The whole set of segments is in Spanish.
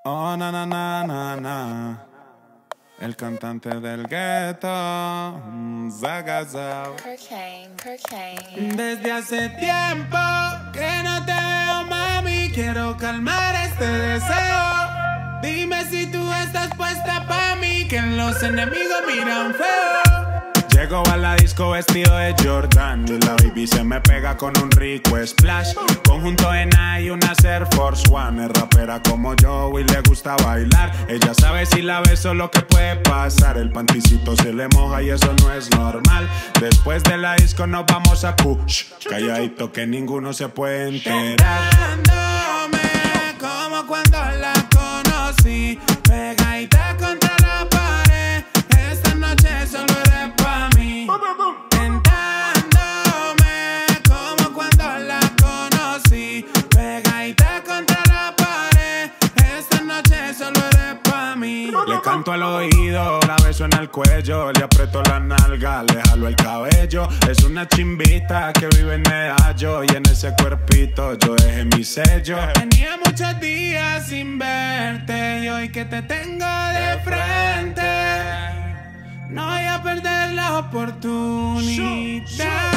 Oh, na, na, na, na, na. El cantante del gueto, Zagazao. Desde hace tiempo que no te veo, mami. Quiero calmar este deseo. Dime si tú estás puesta pa' mí, que los enemigos miran feo. Llego a la disco vestido de Jordan y la baby se me pega con un rico splash. Conjunto en y una Air Force One. Es rapera como yo y le gusta bailar. Ella sabe si la beso lo que puede pasar. El panticito se le moja y eso no es normal. Después de la disco nos vamos a Kush. Calladito que ninguno se puede enterar. Tentándome como cuando la conocí, pegadita contra la pared. Esta noche solo eres pa' mí. Tentándome como cuando la conocí, pegadita contra la pared. Esta noche solo eres pa' mí. Le canto al oído, la beso en el cuello, le aprieto la nalga, le jalo el cabello. Es una chimbita que vive en Medallo y en ese cuerpito yo dejé mi sello. Tenía muchos días sin verte y hoy que te tengo de frente no voy a perder la oportunidad.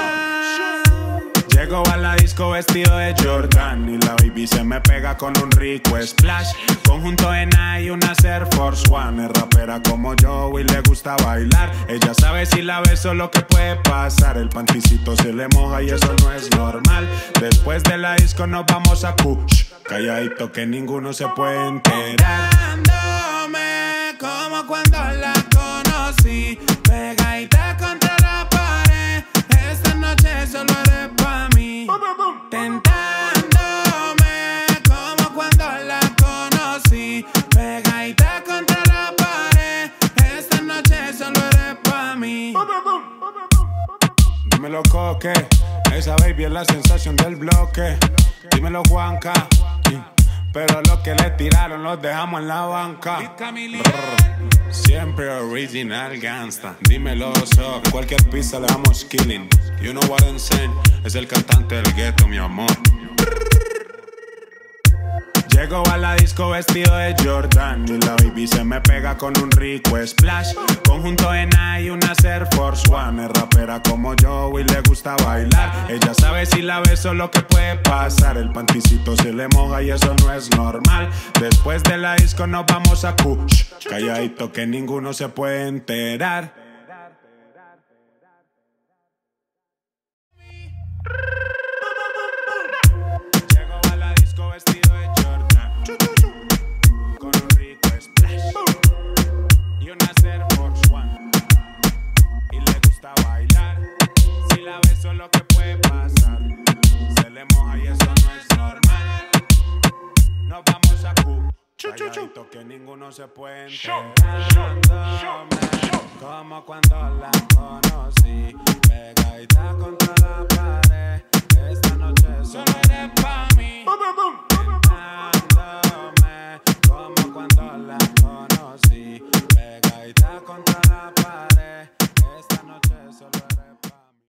Llego a la disco vestido de Jordan y la baby se me pega con un rico splash. Conjunto en y una Air Force One. Es rapera como yo y le gusta bailar. Ella sabe si la beso lo que puede pasar. El panticito se le moja y eso no es normal. Después de la disco nos vamos a Kush. Calladito que ninguno se puede enterar. Tentándome como cuando la conocí, pegadita contra la pared. Esta noche solo eres pa' mí. Tentándome como cuando la conocí, pegadita contra la pared. Esta noche solo eres pa' mí. Dímelo, Coque, esa baby es la sensación del bloque. Dímelo, Juanca, pero los que le tiraron los dejamos en la banca. Siempre original gangsta. Dímelo, so. Cualquier pista le damos killing. You know what I'm saying. Es el cantante del gueto, mi amor. Llego a la disco vestido de Jordan y la baby se me pega con un rico splash. Conjunto en y una Air Force One. Es rapera como yo y le gusta bailar. Ella sabe si la beso lo que puede pasar. El panticito se le moja y eso no es normal. Después de la disco nos vamos a Kush. Calladito que ninguno se puede enterar. Llego a la disco vestido de Jordan con un rico splash y una Air Force One. Y le gusta bailar. Si la beso lo que puede pasar. Se le moja y eso no es normal. Nos vamos a Cuba. Calladito que ninguno se puede enterar. Como cuando la conocí, pegadita contra la pared. Esta noche solo eres pa' mí.